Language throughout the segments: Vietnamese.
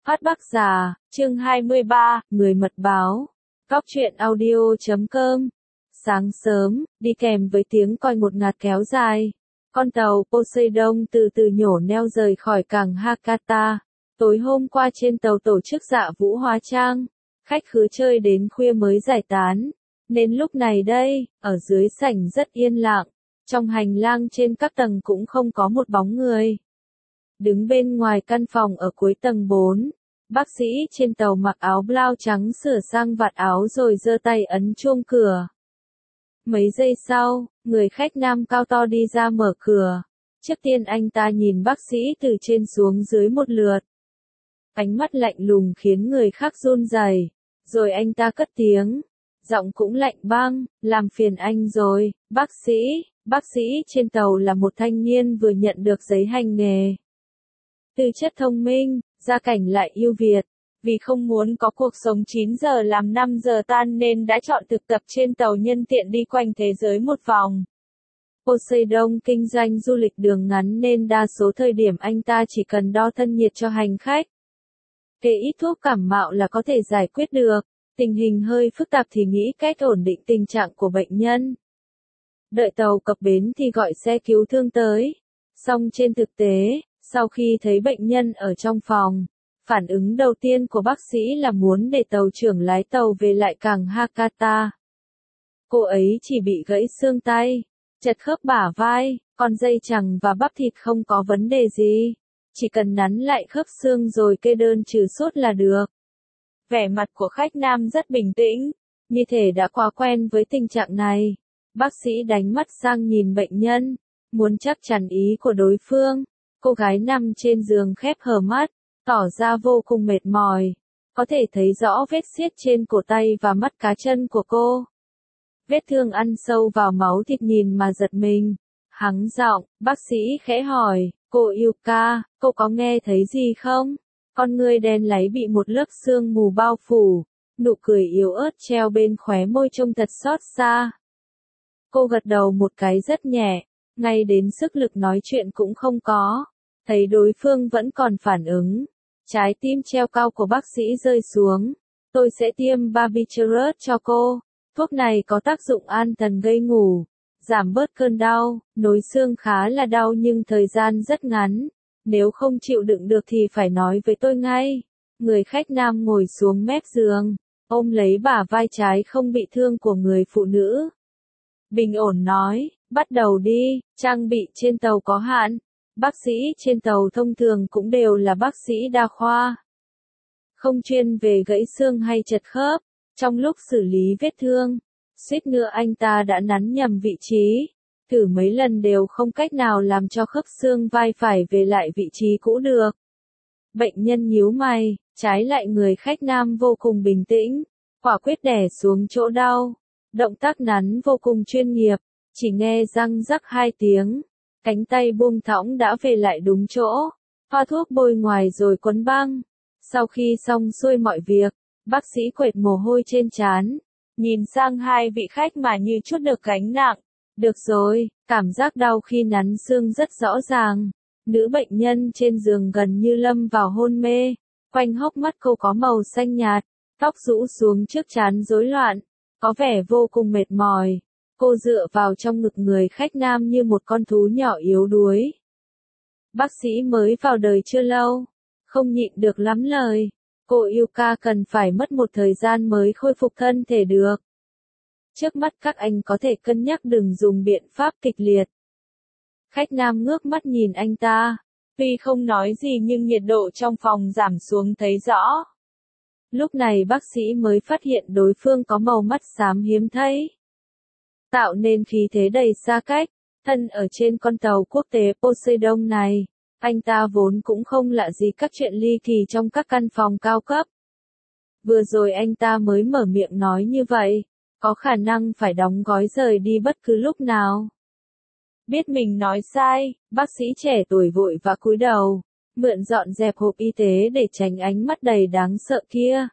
Phát Bắc Già, chương 23, Người mật báo. Góc truyện audio.com. Sáng sớm, đi kèm với tiếng còi ngột ngạt kéo dài, con tàu Poseidon từ từ nhổ neo rời khỏi cảng Hakata. Tối hôm qua trên tàu tổ chức dạ vũ hóa trang, khách khứa chơi đến khuya mới giải tán, nên lúc này đây, ở dưới sảnh rất yên lặng, trong hành lang trên các tầng cũng không có một bóng người. Đứng bên ngoài căn phòng ở cuối tầng 4, bác sĩ trên tàu mặc áo blau trắng sửa sang vạt áo rồi giơ tay ấn chuông cửa. Mấy giây sau, người khách nam cao to đi ra mở cửa. Trước tiên anh ta nhìn bác sĩ từ trên xuống dưới một lượt. Ánh mắt lạnh lùng khiến người khác run rẩy. Rồi anh ta cất tiếng, giọng cũng lạnh băng, làm phiền anh rồi, bác sĩ. Bác sĩ trên tàu là một thanh niên vừa nhận được giấy hành nghề. Tư chất thông minh, gia cảnh lại ưu việt. Vì không muốn có cuộc sống 9 giờ làm 5 giờ tan nên đã chọn thực tập trên tàu nhân tiện đi quanh thế giới một vòng. Poseidon kinh doanh du lịch đường ngắn nên đa số thời điểm anh ta chỉ cần đo thân nhiệt cho hành khách. Kê ít thuốc cảm mạo là có thể giải quyết được, tình hình hơi phức tạp thì nghĩ cách ổn định tình trạng của bệnh nhân. Đợi tàu cập bến thì gọi xe cứu thương tới. Song trên thực tế, sau khi thấy bệnh nhân ở trong phòng, phản ứng đầu tiên của bác sĩ là muốn để tàu trưởng lái tàu về lại cảng Hakata. Cô ấy chỉ bị gãy xương tay, chật khớp bả vai, còn dây chằng và bắp thịt không có vấn đề gì. Chỉ cần nắn lại khớp xương rồi kê đơn trừ sốt là được. Vẻ mặt của khách nam rất bình tĩnh, như thể đã quá quen với tình trạng này. Bác sĩ đánh mắt sang nhìn bệnh nhân, muốn chắc chắn ý của đối phương. Cô gái nằm trên giường khép hờ mắt, tỏ ra vô cùng mệt mỏi. Có thể thấy rõ vết xiết trên cổ tay và mắt cá chân của cô. Vết thương ăn sâu vào máu thịt nhìn mà giật mình. Hắng giọng, bác sĩ khẽ hỏi, cô Yuka, cô có nghe thấy gì không? Con ngươi đen láy bị một lớp sương mù bao phủ, nụ cười yếu ớt treo bên khóe môi trông thật xót xa. Cô gật đầu một cái rất nhẹ, ngay đến sức lực nói chuyện cũng không có. Thấy đối phương vẫn còn phản ứng, trái tim treo cao của bác sĩ rơi xuống. Tôi sẽ tiêm Barbiturates cho cô. Thuốc này có tác dụng an thần gây ngủ, giảm bớt cơn đau, nối xương khá là đau nhưng thời gian rất ngắn. Nếu không chịu đựng được thì phải nói với tôi ngay. Người khách nam ngồi xuống mép giường, ôm lấy bả vai trái không bị thương của người phụ nữ. Bình ổn nói, bắt đầu đi, trang bị trên tàu có hạn. Bác sĩ trên tàu thông thường cũng đều là bác sĩ đa khoa, không chuyên về gãy xương hay chật khớp. Trong lúc xử lý vết thương, suýt nữa anh ta đã nắn nhầm vị trí. Thử mấy lần đều không cách nào làm cho khớp xương vai phải về lại vị trí cũ được. Bệnh nhân nhíu mày, trái lại người khách nam vô cùng bình tĩnh, quả quyết đè xuống chỗ đau. Động tác nắn vô cùng chuyên nghiệp, chỉ nghe răng rắc 2 tiếng. Cánh tay buông thõng đã về lại đúng chỗ, thoa thuốc bôi ngoài rồi quấn băng. Sau khi xong xuôi mọi việc, bác sĩ quệt mồ hôi trên trán, nhìn sang hai vị khách mà như trút được gánh nặng. Được rồi, cảm giác đau khi nắn xương rất rõ ràng. Nữ bệnh nhân trên giường gần như lâm vào hôn mê, quanh hốc mắt cô có màu xanh nhạt, tóc rũ xuống trước trán rối loạn, có vẻ vô cùng mệt mỏi. Cô dựa vào trong ngực người khách nam như một con thú nhỏ yếu đuối. Bác sĩ mới vào đời chưa lâu, không nhịn được lắm lời. Cô Yuka cần phải mất một thời gian mới khôi phục thân thể được. Trước mắt các anh có thể cân nhắc đừng dùng biện pháp kịch liệt. Khách nam ngước mắt nhìn anh ta. Tuy không nói gì nhưng nhiệt độ trong phòng giảm xuống thấy rõ. Lúc này bác sĩ mới phát hiện đối phương có màu mắt xám hiếm thấy, tạo nên khí thế đầy xa cách. Thân ở trên con tàu quốc tế Poseidon này, anh ta vốn cũng không lạ gì các chuyện ly kỳ trong các căn phòng cao cấp. Vừa rồi anh ta mới mở miệng nói như vậy, có khả năng phải đóng gói rời đi bất cứ lúc nào. Biết mình nói sai, bác sĩ trẻ tuổi vội vã cúi đầu, mượn dọn dẹp hộp y tế để tránh ánh mắt đầy đáng sợ kia.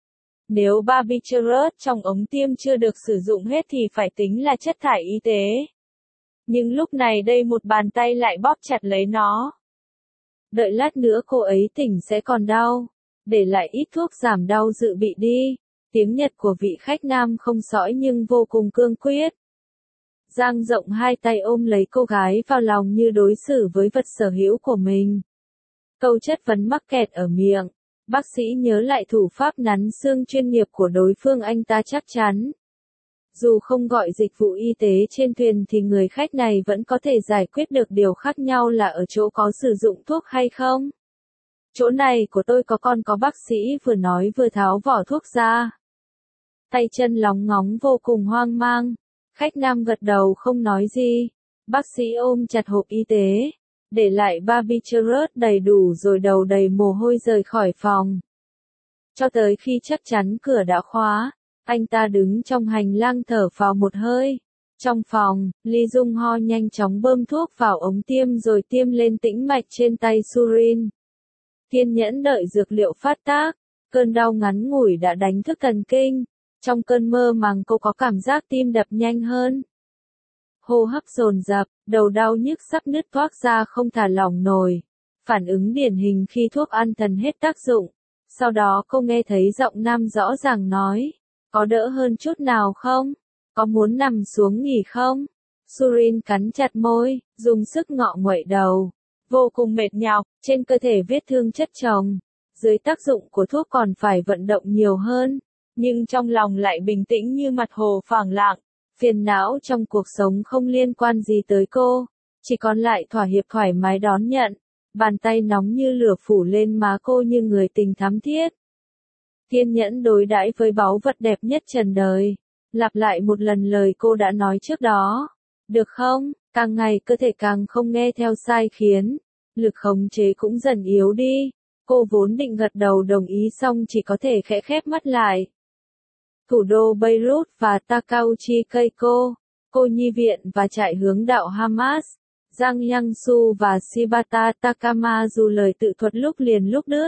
Nếu Barbiturates trong ống tiêm chưa được sử dụng hết thì phải tính là chất thải y tế. Nhưng lúc này đây một bàn tay lại bóp chặt lấy nó. Đợi lát nữa cô ấy tỉnh sẽ còn đau. để lại ít thuốc giảm đau dự bị đi. Tiếng Nhật của vị khách nam không sõi nhưng vô cùng cương quyết. Dang rộng hai tay ôm lấy cô gái vào lòng như đối xử với vật sở hữu của mình. Câu chất vấn mắc kẹt ở miệng. Bác sĩ nhớ lại thủ pháp nắn xương chuyên nghiệp của đối phương, anh ta chắc chắn. Dù không gọi dịch vụ y tế trên thuyền thì người khách này vẫn có thể giải quyết được, điều khác nhau là ở chỗ có sử dụng thuốc hay không. Chỗ này của tôi có bác sĩ vừa nói vừa tháo vỏ thuốc ra. Tay chân lóng ngóng vô cùng hoang mang. Khách nam gật đầu không nói gì. Bác sĩ ôm chặt hộp y tế, để lại barbiturates đầy đủ rồi đầu đầy mồ hôi rời khỏi phòng. Cho tới khi chắc chắn cửa đã khóa, anh ta đứng trong hành lang thở phào một hơi. Trong phòng, Lee Jung Ho nhanh chóng bơm thuốc vào ống tiêm rồi tiêm lên tĩnh mạch trên tay Surin. Kiên nhẫn đợi dược liệu phát tác, cơn đau ngắn ngủi đã đánh thức thần kinh. Trong cơn mơ màng cô có cảm giác tim đập nhanh hơn. Hô hấp dồn dập, đầu đau nhức sắp nứt toác ra không thả lỏng nổi. Phản ứng điển hình khi thuốc an thần hết tác dụng. Sau đó cô nghe thấy giọng nam rõ ràng nói, có đỡ hơn chút nào không? Có muốn nằm xuống nghỉ không? Surin cắn chặt môi, dùng sức ngọ nguậy đầu. Vô cùng mệt nhọc, trên cơ thể vết thương chất chồng. Dưới tác dụng của thuốc còn phải vận động nhiều hơn. Nhưng trong lòng lại bình tĩnh như mặt hồ phẳng lặng. Phiền não trong cuộc sống không liên quan gì tới cô. Chỉ còn lại thỏa hiệp thoải mái đón nhận. Bàn tay nóng như lửa phủ lên má cô như người tình thắm thiết. Kiên nhẫn đối đãi với báu vật đẹp nhất trần đời. Lặp lại một lần lời cô đã nói trước đó. Được không? Càng ngày cơ thể càng không nghe theo sai khiến. Lực khống chế cũng dần yếu đi. Cô vốn định gật đầu đồng ý xong chỉ có thể khẽ khép mắt lại. Thủ đô Beirut và Takauchi Keiko, cô nhi viện và trại hướng đạo Hamas, Giang Yang-su và Shibata Takama dù lời tự thuật lúc liền lúc đứt.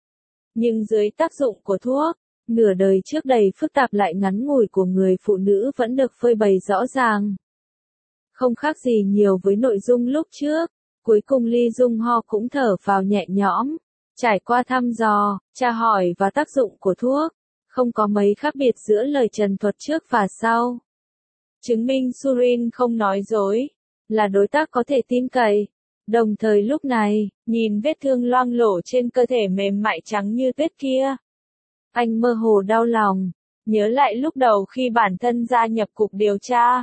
Nhưng dưới tác dụng của thuốc, nửa đời trước đầy phức tạp lại ngắn ngủi của người phụ nữ vẫn được phơi bày rõ ràng. Không khác gì nhiều với nội dung lúc trước, cuối cùng Lee Jung Ho cũng thở phào nhẹ nhõm. Trải qua thăm dò, tra hỏi và tác dụng của thuốc, không có mấy khác biệt giữa lời trần thuật trước và sau. Chứng minh Surin không nói dối, là đối tác có thể tin cậy. Đồng thời lúc này, nhìn vết thương loang lổ trên cơ thể mềm mại trắng như tuyết kia. Anh mơ hồ đau lòng, nhớ lại lúc đầu khi bản thân gia nhập cục điều tra.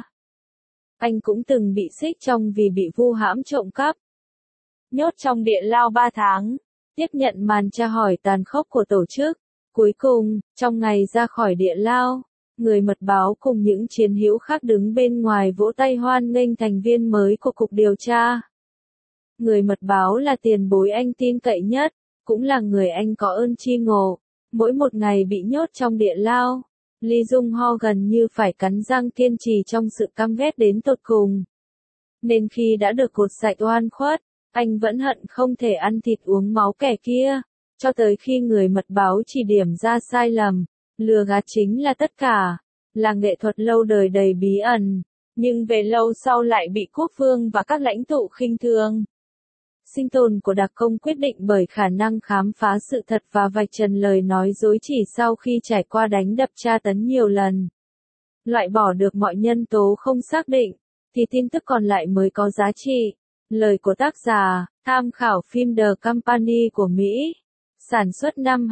Anh cũng từng bị xích trong vì bị vu hãm trộm cắp. Nhốt trong địa lao 3 tháng, tiếp nhận màn tra hỏi tàn khốc của tổ chức. Cuối cùng, trong ngày ra khỏi địa lao, người mật báo cùng những chiến hữu khác đứng bên ngoài vỗ tay hoan nghênh thành viên mới của cục điều tra. Người mật báo là tiền bối anh tin cậy nhất, cũng là người anh có ơn tri ngộ. Mỗi một ngày bị nhốt trong địa lao, Lee Jung Ho gần như phải cắn răng kiên trì trong sự căm ghét đến tột cùng. Nên khi đã được cột sạch oan khuất, anh vẫn hận không thể ăn thịt uống máu kẻ kia. Cho tới khi người mật báo chỉ điểm ra sai lầm, lừa gạt chính là tất cả, là nghệ thuật lâu đời đầy bí ẩn, nhưng về lâu sau lại bị quốc vương và các lãnh tụ khinh thường. Sinh tồn của đặc công quyết định bởi khả năng khám phá sự thật và vạch trần lời nói dối chỉ sau khi trải qua đánh đập tra tấn nhiều lần. Loại bỏ được mọi nhân tố không xác định, thì tin tức còn lại mới có giá trị. Lời của tác giả, tham khảo phim The Company của Mỹ. Sản xuất năm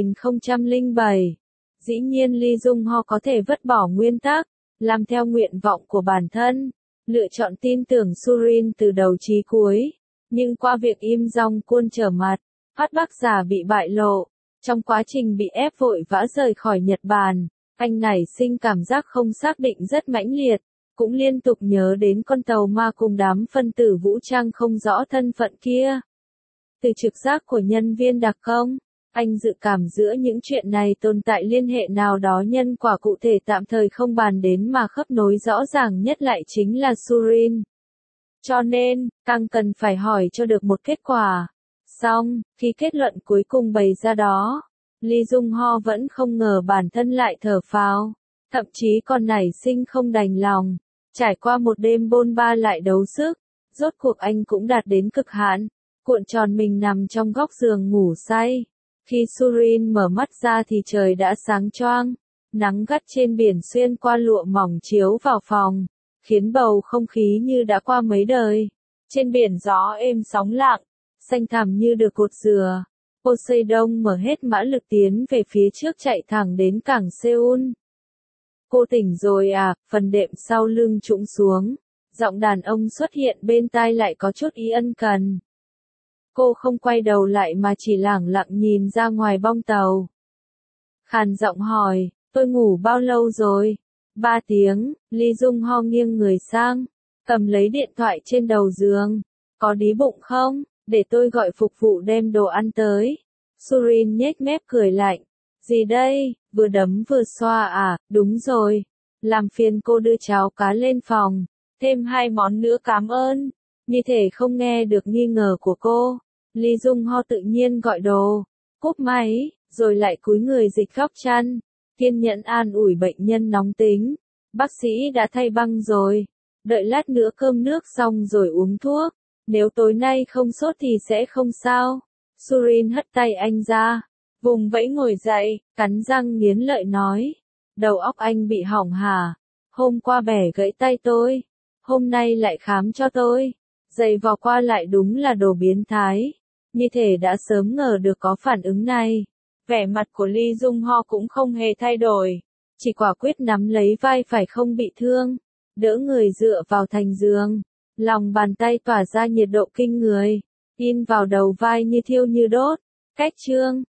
2007. Dĩ nhiên Lee Jung Ho có thể vứt bỏ nguyên tắc, làm theo nguyện vọng của bản thân, lựa chọn tin tưởng Surin từ đầu chí cuối. Nhưng qua việc im dong cuôn trở mặt, phát bác giả bị bại lộ. Trong quá trình bị ép vội vã rời khỏi Nhật Bản, anh nảy sinh cảm giác không xác định rất mãnh liệt, cũng liên tục nhớ đến con tàu ma cùng đám phân tử vũ trang không rõ thân phận kia. Từ trực giác của nhân viên đặc công, anh dự cảm giữa những chuyện này tồn tại liên hệ nào đó nhân quả cụ thể tạm thời không bàn đến mà khớp nối rõ ràng nhất lại chính là Surin. Cho nên, càng cần phải hỏi cho được một kết quả. Xong, khi kết luận cuối cùng bày ra đó, Lee Jung Ho vẫn không ngờ bản thân lại thở phào, thậm chí còn nảy sinh không đành lòng. Trải qua một đêm bôn ba lại đấu sức, rốt cuộc anh cũng đạt đến cực hạn, cuộn tròn mình nằm trong góc giường ngủ say. Khi Surin mở mắt ra thì trời đã sáng choang, nắng gắt trên biển xuyên qua lụa mỏng chiếu vào phòng, khiến bầu không khí như đã qua mấy đời. Trên biển gió êm sóng lặng, xanh thẳm như được cột dừa. Poseidon mở hết mã lực tiến về phía trước chạy thẳng đến cảng Seoul. Cô tỉnh rồi à, phần đệm sau lưng trũng xuống. Giọng đàn ông xuất hiện bên tai lại có chút ý ân cần. Cô không quay đầu lại mà chỉ lẳng lặng nhìn ra ngoài bong tàu. Khàn giọng hỏi, tôi ngủ bao lâu rồi? 3 tiếng, Lee Dung Ho nghiêng người sang, cầm lấy điện thoại trên đầu giường. Có đí bụng không? Để tôi gọi phục vụ đem đồ ăn tới. Surin nhếch mép cười lạnh. Gì đây, vừa đấm vừa xoa à, đúng rồi. Làm phiền cô đưa cháo cá lên phòng. Thêm 2 món nữa cảm ơn. Như thể không nghe được nghi ngờ của cô. Lee Dung Ho tự nhiên gọi đồ. Cúp máy, rồi lại cúi người dịch góc chăn. Kiên nhẫn an ủi bệnh nhân nóng tính. Bác sĩ đã thay băng rồi. Đợi lát nữa cơm nước xong rồi uống thuốc. Nếu tối nay không sốt thì sẽ không sao. Surin hất tay anh ra. Vùng vẫy ngồi dậy, cắn răng nghiến lợi nói. Đầu óc anh bị hỏng hả? Hôm qua bẻ gãy tay tôi. Hôm nay lại khám cho tôi. Giày vò qua lại đúng là đồ biến thái. Như thể đã sớm ngờ được có phản ứng này. Vẻ mặt của Lee Dung Ho cũng không hề thay đổi. Chỉ quả quyết nắm lấy vai phải không bị thương. Đỡ người dựa vào thành giường. Lòng bàn tay tỏa ra nhiệt độ kinh người. In vào đầu vai như thiêu như đốt. Cách chương